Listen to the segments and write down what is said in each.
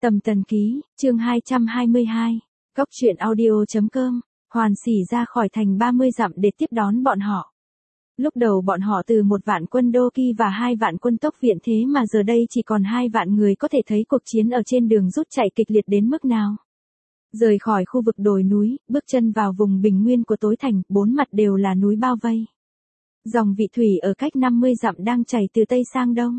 Tầm Tần Ký, chương 222, Cốc truyện audio.com, Hoàn Sỉ ra khỏi thành 30 dặm để tiếp đón bọn họ. Lúc đầu bọn họ từ 1 vạn quân đô ki và 2 vạn quân tốc viện, thế mà giờ đây chỉ còn 2 vạn người, có thể thấy cuộc chiến ở trên đường rút chạy kịch liệt đến mức nào. Rời khỏi khu vực đồi núi, bước chân vào vùng bình nguyên của Tối Thành, 4 mặt đều là núi bao vây. Dòng Vị Thủy ở cách 50 dặm đang chảy từ Tây sang Đông.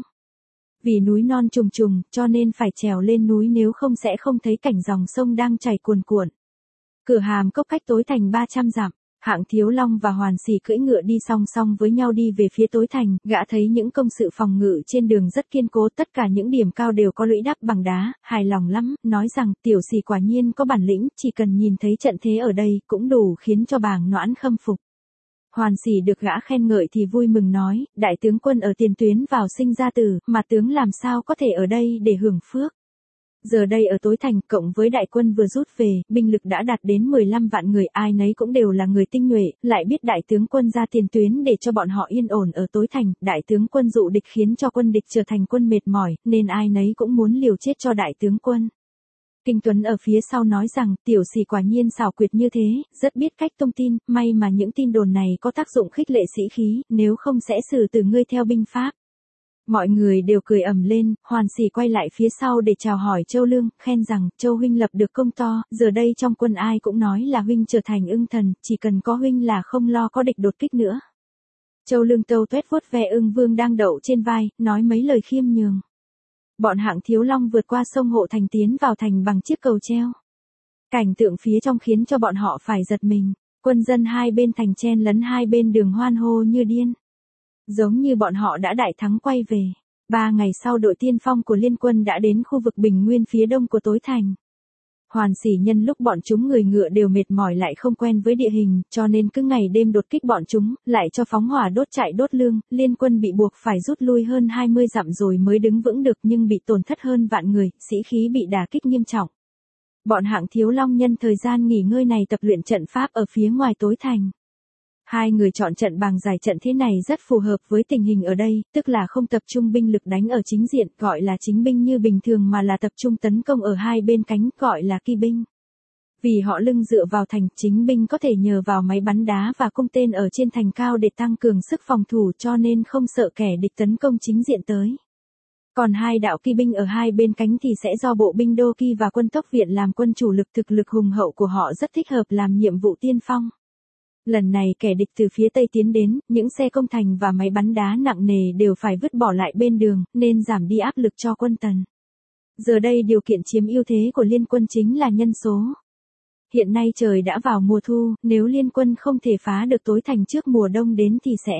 Vì núi non trùng trùng, cho nên phải trèo lên núi, nếu không sẽ không thấy cảnh dòng sông đang chảy cuồn cuộn. Cửa Hàm Cốc cách Tối Thành 300 dặm, Hạng Thiếu Long và Hoàn Sỉ cưỡi ngựa đi song song với nhau đi về phía Tối Thành. Gã thấy những công sự phòng ngự trên đường rất kiên cố, tất cả những điểm cao đều có lũy đắp bằng đá, hài lòng lắm, nói rằng tiểu Sỉ quả nhiên có bản lĩnh, chỉ cần nhìn thấy trận thế ở đây cũng đủ khiến cho bàng Noãn khâm phục. Hoàn Sỉ được gã khen ngợi thì vui mừng nói, đại tướng quân ở tiền tuyến vào sinh ra tử, mà tướng làm sao có thể ở đây để hưởng phước. Giờ đây ở Tối Thành, cộng với đại quân vừa rút về, binh lực đã đạt đến 15 vạn người, ai nấy cũng đều là người tinh nhuệ, lại biết đại tướng quân ra tiền tuyến để cho bọn họ yên ổn ở Tối Thành, đại tướng quân dụ địch khiến cho quân địch trở thành quân mệt mỏi, nên ai nấy cũng muốn liều chết cho đại tướng quân. Kinh Tuấn ở phía sau nói rằng, tiểu Sỉ quả nhiên xảo quyệt như thế, rất biết cách tung tin, may mà những tin đồn này có tác dụng khích lệ sĩ khí, nếu không sẽ xử tử ngươi theo binh pháp. Mọi người đều cười ầm lên, Hoàn Sỉ quay lại phía sau để chào hỏi Châu Lương, khen rằng, Châu huynh lập được công to, giờ đây trong quân ai cũng nói là huynh trở thành ưng thần, chỉ cần có huynh là không lo có địch đột kích nữa. Châu Lương tâu tuét vuốt ve ưng vương đang đậu trên vai, nói mấy lời khiêm nhường. Bọn Hạng Thiếu Long vượt qua sông Hộ Thành tiến vào thành bằng chiếc cầu treo. Cảnh tượng phía trong khiến cho bọn họ phải giật mình, quân dân hai bên thành chen lấn hai bên đường hoan hô như điên. Giống như bọn họ đã đại thắng quay về. 3 ngày sau đội tiên phong của liên quân đã đến khu vực bình nguyên phía đông của Tối Thành. Hoàn Sỉ nhân lúc bọn chúng người ngựa đều mệt mỏi lại không quen với địa hình, cho nên cứ ngày đêm đột kích bọn chúng, lại cho phóng hỏa đốt trại đốt lương, liên quân bị buộc phải rút lui hơn 20 dặm rồi mới đứng vững được, nhưng bị tổn thất hơn vạn người, sĩ khí bị đả kích nghiêm trọng. Bọn Hạng Thiếu Long nhân thời gian nghỉ ngơi này tập luyện trận pháp ở phía ngoài Tối Thành. Hai người chọn trận bàng giải trận thế này rất phù hợp với tình hình ở đây, tức là không tập trung binh lực đánh ở chính diện, gọi là chính binh như bình thường, mà là tập trung tấn công ở hai bên cánh, gọi là kỳ binh. Vì họ lưng dựa vào thành, chính binh có thể nhờ vào máy bắn đá và cung tên ở trên thành cao để tăng cường sức phòng thủ, cho nên không sợ kẻ địch tấn công chính diện tới. Còn hai đạo kỳ binh ở hai bên cánh thì sẽ do bộ binh đô ki và quân tốc viện làm quân chủ lực, thực lực hùng hậu của họ rất thích hợp làm nhiệm vụ tiên phong. Lần này kẻ địch từ phía Tây tiến đến, những xe công thành và máy bắn đá nặng nề đều phải vứt bỏ lại bên đường, nên giảm đi áp lực cho quân Tần. Giờ đây điều kiện chiếm ưu thế của liên quân chính là nhân số. Hiện nay trời đã vào mùa thu, nếu liên quân không thể phá được Tối Thành trước mùa đông đến thì sẽ.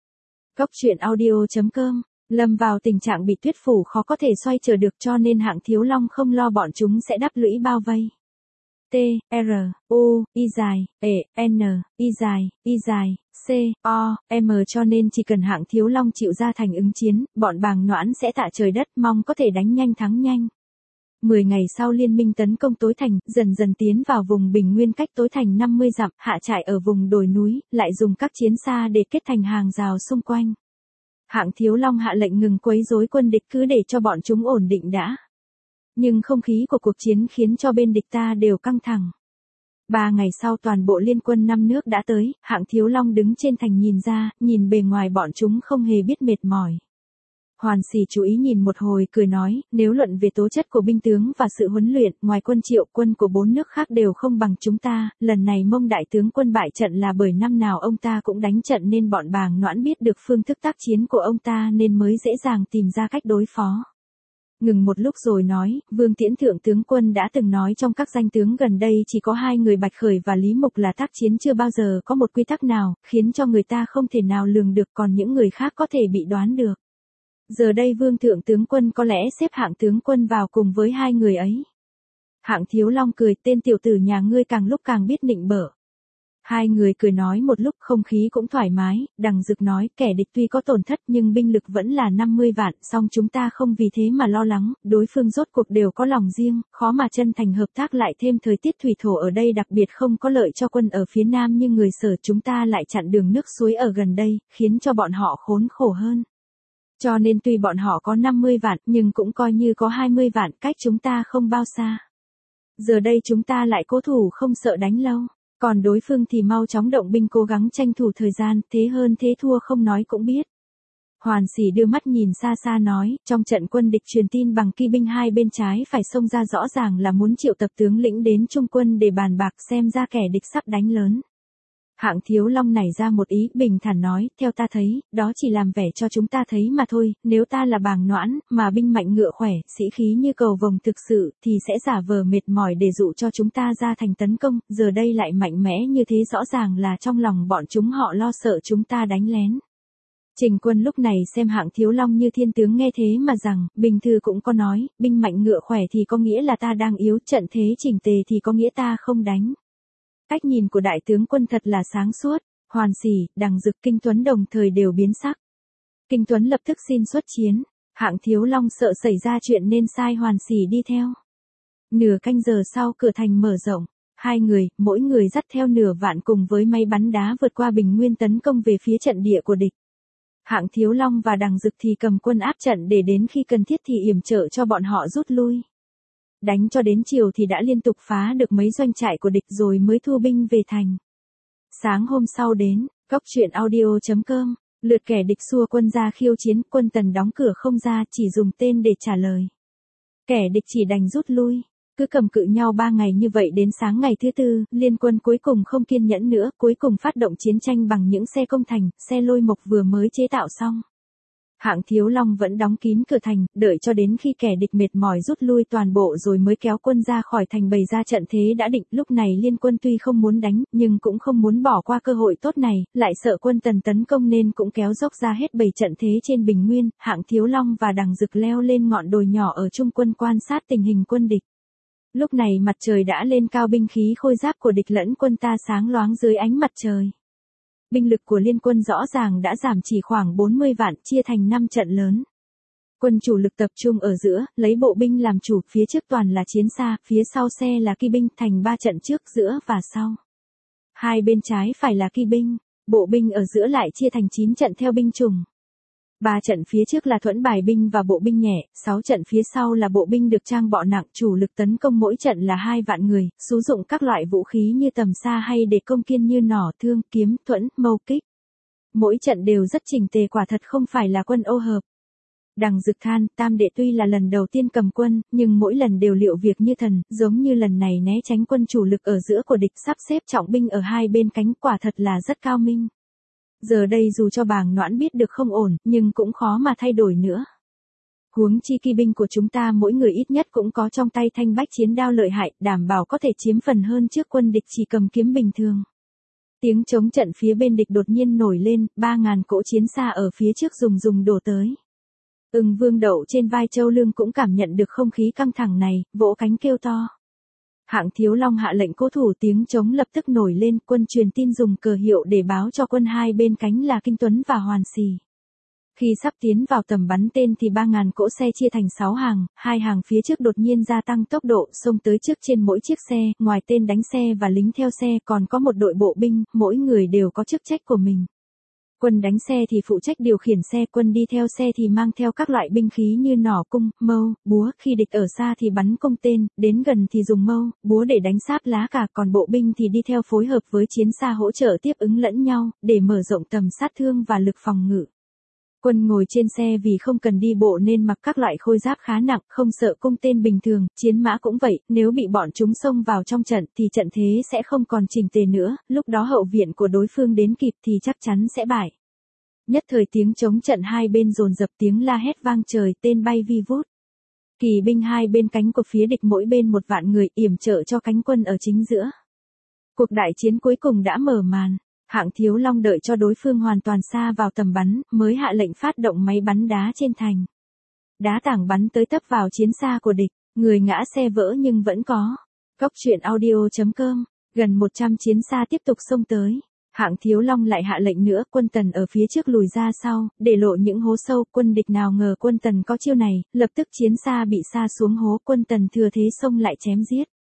Cốc truyện audio.com, lâm vào tình trạng bị tuyết phủ khó có thể xoay trở được, cho nên Hạng Thiếu Long không lo bọn chúng sẽ đắp lũy bao vây. T, R, U, I dài, E, N, I dài, C, O, M, cho nên chỉ cần Hạng Thiếu Long chịu ra thành ứng chiến, bọn bàng Noãn sẽ tạ trời đất, mong có thể đánh nhanh thắng nhanh. 10 ngày sau liên minh tấn công Tối Thành, dần dần tiến vào vùng bình nguyên cách Tối Thành 50 dặm, hạ trại ở vùng đồi núi, lại dùng các chiến xa để kết thành hàng rào xung quanh. Hạng Thiếu Long hạ lệnh ngừng quấy rối quân địch, cứ để cho bọn chúng ổn định đã. Nhưng không khí của cuộc chiến khiến cho bên địch ta đều căng thẳng. 3 ngày sau toàn bộ liên quân 5 nước đã tới, Hạng Thiếu Long đứng trên thành nhìn ra, nhìn bề ngoài bọn chúng không hề biết mệt mỏi. Hoàn Sỉ chú ý nhìn một hồi cười nói, nếu luận về tố chất của binh tướng và sự huấn luyện, ngoài quân Triệu, quân của 4 nước khác đều không bằng chúng ta, lần này Mông đại tướng quân bại trận là bởi năm nào ông ta cũng đánh trận nên bọn bàng Noãn biết được phương thức tác chiến của ông ta nên mới dễ dàng tìm ra cách đối phó. Ngừng một lúc rồi nói, Vương Tiễn thượng tướng quân đã từng nói trong các danh tướng gần đây chỉ có 2 người Bạch Khởi và Lý Mục là tác chiến chưa bao giờ có một quy tắc nào, khiến cho người ta không thể nào lường được, còn những người khác có thể bị đoán được. Giờ đây Vương thượng tướng quân có lẽ xếp Hạng tướng quân vào cùng với 2 người ấy. Hạng Thiếu Long cười, tên tiểu tử nhà ngươi càng lúc càng biết nịnh bợ. 2 người cười nói một lúc, không khí cũng thoải mái, Đằng Dực nói, kẻ địch tuy có tổn thất nhưng binh lực vẫn là 50 vạn, song chúng ta không vì thế mà lo lắng, đối phương rốt cuộc đều có lòng riêng, khó mà chân thành hợp tác, lại thêm thời tiết thủy thổ ở đây đặc biệt không có lợi cho quân ở phía nam như người Sở, chúng ta lại chặn đường nước suối ở gần đây, khiến cho bọn họ khốn khổ hơn. Cho nên tuy bọn họ có 50 vạn, nhưng cũng coi như có 20 vạn, cách chúng ta không bao xa. Giờ đây chúng ta lại cố thủ không sợ đánh lâu, còn đối phương thì mau chóng động binh cố gắng tranh thủ thời gian, thế hơn thế thua không nói cũng biết. Hoàn Sỉ đưa mắt nhìn xa xa nói, trong trận quân địch truyền tin bằng kỵ binh hai bên trái phải xông ra rõ ràng là muốn triệu tập tướng lĩnh đến trung quân để bàn bạc, xem ra kẻ địch sắp đánh lớn. Hạng Thiếu Long nảy ra một ý, bình thản nói, theo ta thấy, đó chỉ làm vẻ cho chúng ta thấy mà thôi, nếu ta là Bàng Noãn, mà binh mạnh ngựa khỏe, sĩ khí như cầu vồng thực sự, thì sẽ giả vờ mệt mỏi để dụ cho chúng ta ra thành tấn công, giờ đây lại mạnh mẽ như thế rõ ràng là trong lòng bọn chúng họ lo sợ chúng ta đánh lén. Trình Quân lúc này xem Hạng Thiếu Long như thiên tướng nghe thế mà rằng, Bình Thư cũng có nói, binh mạnh ngựa khỏe thì có nghĩa là ta đang yếu, trận thế chỉnh tề thì có nghĩa ta không đánh. Cách nhìn của đại tướng Quân thật là sáng suốt, Hoàn Sỉ, Đằng Dực, Kinh Tuấn đồng thời đều biến sắc. Kinh Tuấn lập tức xin xuất chiến, Hạng Thiếu Long sợ xảy ra chuyện nên sai Hoàn Sỉ đi theo. Nửa canh giờ sau cửa thành mở rộng, hai người, mỗi người dắt theo nửa vạn cùng với máy bắn đá vượt qua bình nguyên tấn công về phía trận địa của địch. Hạng Thiếu Long và Đằng Dực thì cầm quân áp trận để đến khi cần thiết thì yểm trợ cho bọn họ rút lui. Đánh cho đến chiều thì đã liên tục phá được mấy doanh trại của địch rồi mới thu binh về thành. Sáng hôm sau đến, coctruyện.audio.com, lượt kẻ địch xua quân ra khiêu chiến, quân Tần đóng cửa không ra, chỉ dùng tên để trả lời. Kẻ địch chỉ đành rút lui. Cứ cầm cự nhau 3 ngày như vậy đến sáng ngày thứ tư, liên quân cuối cùng không kiên nhẫn nữa, cuối cùng phát động chiến tranh bằng những xe công thành, xe lôi mộc vừa mới chế tạo xong. Hạng Thiếu Long vẫn đóng kín cửa thành, đợi cho đến khi kẻ địch mệt mỏi rút lui toàn bộ rồi mới kéo quân ra khỏi thành bày ra trận thế đã định. Lúc này liên quân tuy không muốn đánh, nhưng cũng không muốn bỏ qua cơ hội tốt này, lại sợ quân Tần tấn công nên cũng kéo dốc ra hết bày trận thế trên bình nguyên. Hạng Thiếu Long và Đằng Dực leo lên ngọn đồi nhỏ ở trung quân quan sát tình hình quân địch. Lúc này mặt trời đã lên cao, binh khí khôi giáp của địch lẫn quân ta sáng loáng dưới ánh mặt trời. Binh lực của liên quân rõ ràng đã giảm chỉ khoảng 40 vạn, chia thành 5 trận lớn. Quân chủ lực tập trung ở giữa, lấy bộ binh làm chủ, phía trước toàn là chiến xa, phía sau xe là kỵ binh, thành 3 trận trước, giữa và sau. Hai bên trái phải là kỵ binh, bộ binh ở giữa lại chia thành 9 trận theo binh chủng. 3 trận phía trước là thuẫn bài binh và bộ binh nhẹ, 6 trận phía sau là bộ binh được trang bọ nặng, chủ lực tấn công mỗi trận là 2 vạn người, sử dụng các loại vũ khí như tầm xa hay để công kiên như nỏ, thương, kiếm, thuẫn, mâu kích. Mỗi trận đều rất chỉnh tề, quả thật không phải là quân ô hợp. Đằng Dực than, Tam đệ tuy là lần đầu tiên cầm quân, nhưng mỗi lần đều liệu việc như thần, giống như lần này né tránh quân chủ lực ở giữa của địch, sắp xếp trọng binh ở hai bên cánh, quả thật là rất cao minh. Giờ đây dù cho Bàng Noãn biết được không ổn, nhưng cũng khó mà thay đổi nữa. Huống chi kỵ binh của chúng ta mỗi người ít nhất cũng có trong tay thanh bách chiến đao lợi hại, đảm bảo có thể chiếm phần hơn trước quân địch chỉ cầm kiếm bình thường. Tiếng chống trận phía bên địch đột nhiên nổi lên, 3.000 cỗ chiến xa ở phía trước rùng đổ tới. Ưng Vương đậu trên vai Châu Lương cũng cảm nhận được không khí căng thẳng này, vỗ cánh kêu to. Hạng Thiếu Long hạ lệnh cố thủ, tiếng trống lập tức nổi lên, quân truyền tin dùng cờ hiệu để báo cho quân hai bên cánh là Kinh Tuấn và Hoàn Sỉ. Khi sắp tiến vào tầm bắn tên thì 3.000 cỗ xe chia thành 6 hàng, 2 hàng phía trước đột nhiên gia tăng tốc độ, xông tới trước trên mỗi chiếc xe, ngoài tên đánh xe và lính theo xe còn có một đội bộ binh, mỗi người đều có chức trách của mình. Quân đánh xe thì phụ trách điều khiển xe, quân đi theo xe thì mang theo các loại binh khí như nỏ, cung, mâu, búa, khi địch ở xa thì bắn cung tên, đến gần thì dùng mâu, búa để đánh sáp lá cà, còn bộ binh thì đi theo phối hợp với chiến xa hỗ trợ tiếp ứng lẫn nhau, để mở rộng tầm sát thương và lực phòng ngự. Quân ngồi trên xe vì không cần đi bộ nên mặc các loại khôi giáp khá nặng, không sợ cung tên bình thường, chiến mã cũng vậy, nếu bị bọn chúng xông vào trong trận thì trận thế sẽ không còn chỉnh tề nữa, lúc đó hậu viện của đối phương đến kịp thì chắc chắn sẽ bại. Nhất thời tiếng chống trận hai bên dồn dập, tiếng la hét vang trời, tên bay vi vút. Kỳ binh hai bên cánh của phía địch mỗi bên 1 vạn người, yểm trợ cho cánh quân ở chính giữa. Cuộc đại chiến cuối cùng đã mở màn. Hạng Thiếu Long đợi cho đối phương hoàn toàn xa vào tầm bắn, mới hạ lệnh phát động máy bắn đá trên thành. Đá tảng bắn tới tấp vào chiến xa của địch, người ngã xe vỡ nhưng vẫn có. Coctruyện.audio.com, gần 100 chiến xa tiếp tục xông tới. Hạng Thiếu Long lại hạ lệnh nữa, quân Tần ở phía trước lùi ra sau, để lộ những hố sâu, quân địch nào ngờ quân Tần có chiêu này, lập tức chiến xa bị sa xuống hố, quân Tần thừa thế xông lại chém giết.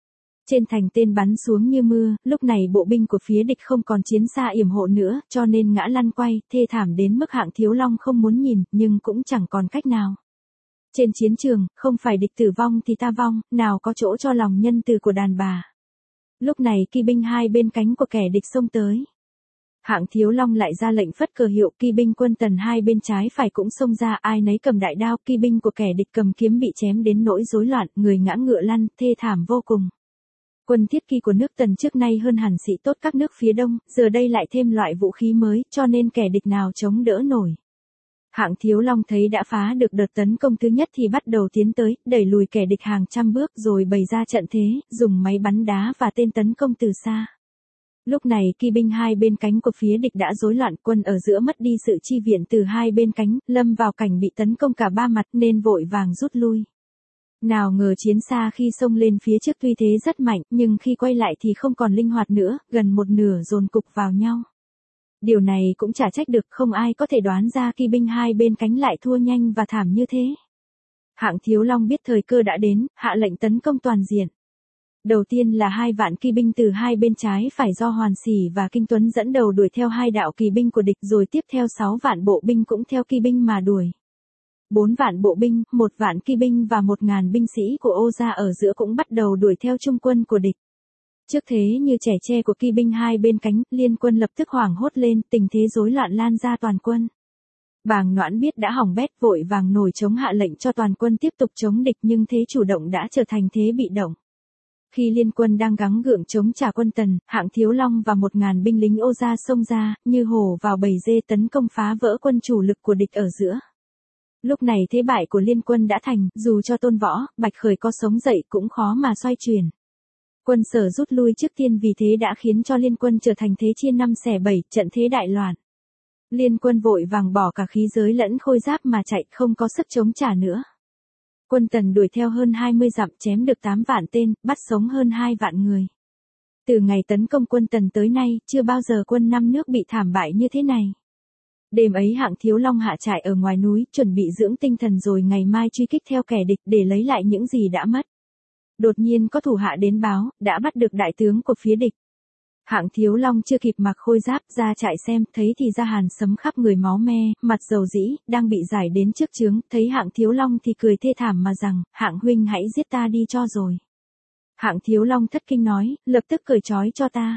Trên thành tên bắn xuống như mưa, lúc này bộ binh của phía địch không còn chiến xa yểm hộ nữa, cho nên ngã lăn quay, thê thảm đến mức Hạng Thiếu Long không muốn nhìn, nhưng cũng chẳng còn cách nào. Trên chiến trường, không phải địch tử vong thì ta vong, nào có chỗ cho lòng nhân từ của đàn bà. Lúc này kỵ binh hai bên cánh của kẻ địch xông tới. Hạng Thiếu Long lại ra lệnh phất cờ hiệu, kỵ binh quân Tần hai bên trái phải cũng xông ra, ai nấy cầm đại đao, kỵ binh của kẻ địch cầm kiếm bị chém đến nỗi rối loạn, người ngã ngựa lăn, thê thảm vô cùng. Quân thiết kỵ của nước Tần trước nay hơn hẳn sĩ tốt các nước phía đông, giờ đây lại thêm loại vũ khí mới, cho nên kẻ địch nào chống đỡ nổi. Hạng Thiếu Long thấy đã phá được đợt tấn công thứ nhất thì bắt đầu tiến tới, đẩy lùi kẻ địch hàng trăm bước rồi bày ra trận thế, dùng máy bắn đá và tên tấn công từ xa. Lúc này kỵ binh hai bên cánh của phía địch đã rối loạn, quân ở giữa mất đi sự chi viện từ hai bên cánh, lâm vào cảnh bị tấn công cả ba mặt nên vội vàng rút lui. Nào ngờ chiến xa khi xông lên phía trước tuy thế rất mạnh, nhưng khi quay lại thì không còn linh hoạt nữa, gần một nửa dồn cục vào nhau. Điều này cũng chả trách được, không ai có thể đoán ra kỵ binh hai bên cánh lại thua nhanh và thảm như thế. Hạng Thiếu Long biết thời cơ đã đến, hạ lệnh tấn công toàn diện. Đầu tiên là 2 vạn kỵ binh từ hai bên trái phải do Hoàn Sỉ và Kinh Tuấn dẫn đầu đuổi theo 2 đạo kỵ binh của địch, rồi tiếp theo 6 vạn bộ binh cũng theo kỵ binh mà đuổi. 4 vạn bộ binh, 1 vạn kỵ binh và 1.000 binh sĩ của Ô Gia ở giữa cũng bắt đầu đuổi theo trung quân của địch. Trước thế như trẻ tre của kỵ binh hai bên cánh, liên quân lập tức hoảng hốt lên, tình thế rối loạn lan ra toàn quân. Bàng Noãn biết đã hỏng bét, vội vàng nổi trống hạ lệnh cho toàn quân tiếp tục chống địch, nhưng thế chủ động đã trở thành thế bị động. Khi liên quân đang gắng gượng chống trả quân Tần, Hạng Thiếu Long và 1.000 binh lính Ô Gia xông ra, như hổ vào bầy dê tấn công phá vỡ quân chủ lực của địch ở giữa. Lúc này thế bại của liên quân đã thành, dù cho Tôn Võ, Bạch Khởi có sống dậy cũng khó mà xoay chuyển. Quân Sở rút lui trước tiên, vì thế đã khiến cho liên quân trở thành thế chia 5 xẻ 7, trận thế đại loạn. Liên quân vội vàng bỏ cả khí giới lẫn khôi giáp mà chạy, không có sức chống trả nữa. Quân Tần đuổi theo hơn 20 dặm, chém được 8 vạn tên, bắt sống hơn 2 vạn người. Từ ngày tấn công quân Tần tới nay, chưa bao giờ quân 5 nước bị thảm bại như thế này. Đêm ấy Hạng Thiếu Long hạ trại ở ngoài núi, chuẩn bị dưỡng tinh thần rồi ngày mai truy kích theo kẻ địch để lấy lại những gì đã mất. Đột nhiên có thủ hạ đến báo, đã bắt được đại tướng của phía địch. Hạng Thiếu Long chưa kịp mặc khôi giáp ra trại xem, thấy thì ra Hàn Sấm khắp người máu me, mặt dầu dĩ, đang bị giải đến trước trướng, thấy Hạng Thiếu Long thì cười thê thảm mà rằng, Hạng huynh hãy giết ta đi cho rồi. Hạng Thiếu Long thất kinh nói, lập tức cởi trói cho ta.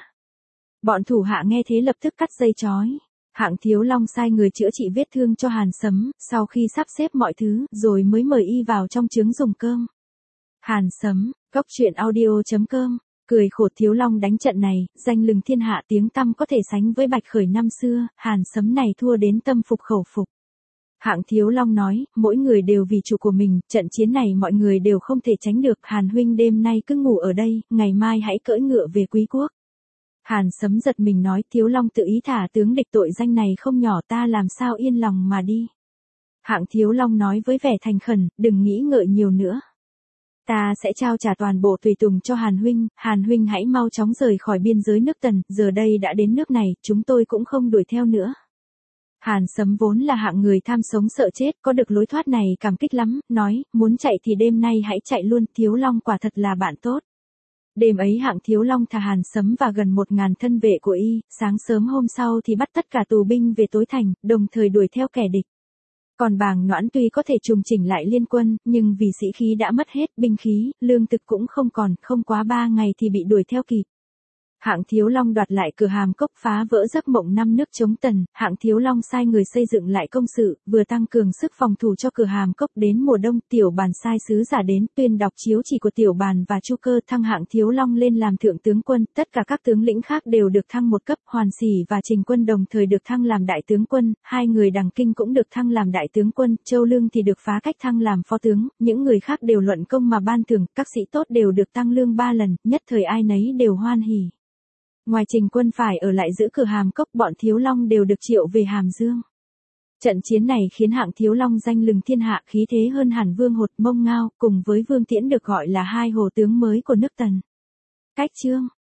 Bọn thủ hạ nghe thế lập tức cắt dây trói. Hạng Thiếu Long sai người chữa trị vết thương cho Hàn Sấm, sau khi sắp xếp mọi thứ, rồi mới mời y vào trong trướng dùng cơm. Hàn Sấm, Cốc Truyện Audio.com, cười khổ Thiếu Long đánh trận này, danh lừng thiên hạ, tiếng tăm có thể sánh với Bạch Khởi năm xưa, Hàn Sấm này thua đến tâm phục khẩu phục. Hạng Thiếu Long nói, mỗi người đều vì chủ của mình, trận chiến này mọi người đều không thể tránh được, Hàn huynh đêm nay cứ ngủ ở đây, ngày mai hãy cưỡi ngựa về Quý Quốc. Hàn Sấm giật mình nói, Thiếu Long tự ý thả tướng địch, tội danh này không nhỏ, ta làm sao yên lòng mà đi. Hạng Thiếu Long nói với vẻ thành khẩn, đừng nghĩ ngợi nhiều nữa. Ta sẽ trao trả toàn bộ tùy tùng cho Hàn huynh hãy mau chóng rời khỏi biên giới nước Tần, giờ đây đã đến nước này, chúng tôi cũng không đuổi theo nữa. Hàn Sấm vốn là hạng người tham sống sợ chết, có được lối thoát này cảm kích lắm, nói, muốn chạy thì đêm nay hãy chạy luôn, Thiếu Long quả thật là bạn tốt. Đêm ấy Hạng Thiếu Long thả Hàn Sấm và gần 1.000 thân vệ của y, sáng sớm hôm sau thì bắt tất cả tù binh về Tối Thành, đồng thời đuổi theo kẻ địch. Còn Bàng Noãn tuy có thể trùng chỉnh lại liên quân, nhưng vì sĩ khí đã mất hết, binh khí, lương thực cũng không còn, không quá 3 ngày thì bị đuổi theo kịp. Hạng Thiếu Long đoạt lại cửa Hàm Cốc, phá vỡ giấc mộng 5 nước chống Tần, Hạng Thiếu Long sai người xây dựng lại công sự, vừa tăng cường sức phòng thủ cho cửa Hàm Cốc. Đến mùa đông, Tiểu Bàn sai sứ giả đến, tuyên đọc chiếu chỉ của Tiểu Bàn và Chu Cơ, thăng Hạng Thiếu Long lên làm thượng tướng quân, tất cả các tướng lĩnh khác đều được thăng một cấp, Hoàn Sỉ và Trình Quân đồng thời được thăng làm đại tướng quân, 2 người Đằng Kinh cũng được thăng làm đại tướng quân, Châu Lương thì được phá cách thăng làm phó tướng, những người khác đều luận công mà ban thưởng, các sĩ tốt đều được tăng lương 3 lần, nhất thời ai nấy đều hoan hỉ. Ngoài Trình Quân phải ở lại giữ cửa Hàm Cốc, bọn Thiếu Long đều được triệu về Hàm Dương. Trận chiến này khiến Hạng Thiếu Long danh lừng thiên hạ, khí thế hơn hẳn Vương Hột, Mông Ngao, cùng với Vương Tiễn được gọi là 2 hồ tướng mới của nước Tần. Cách chương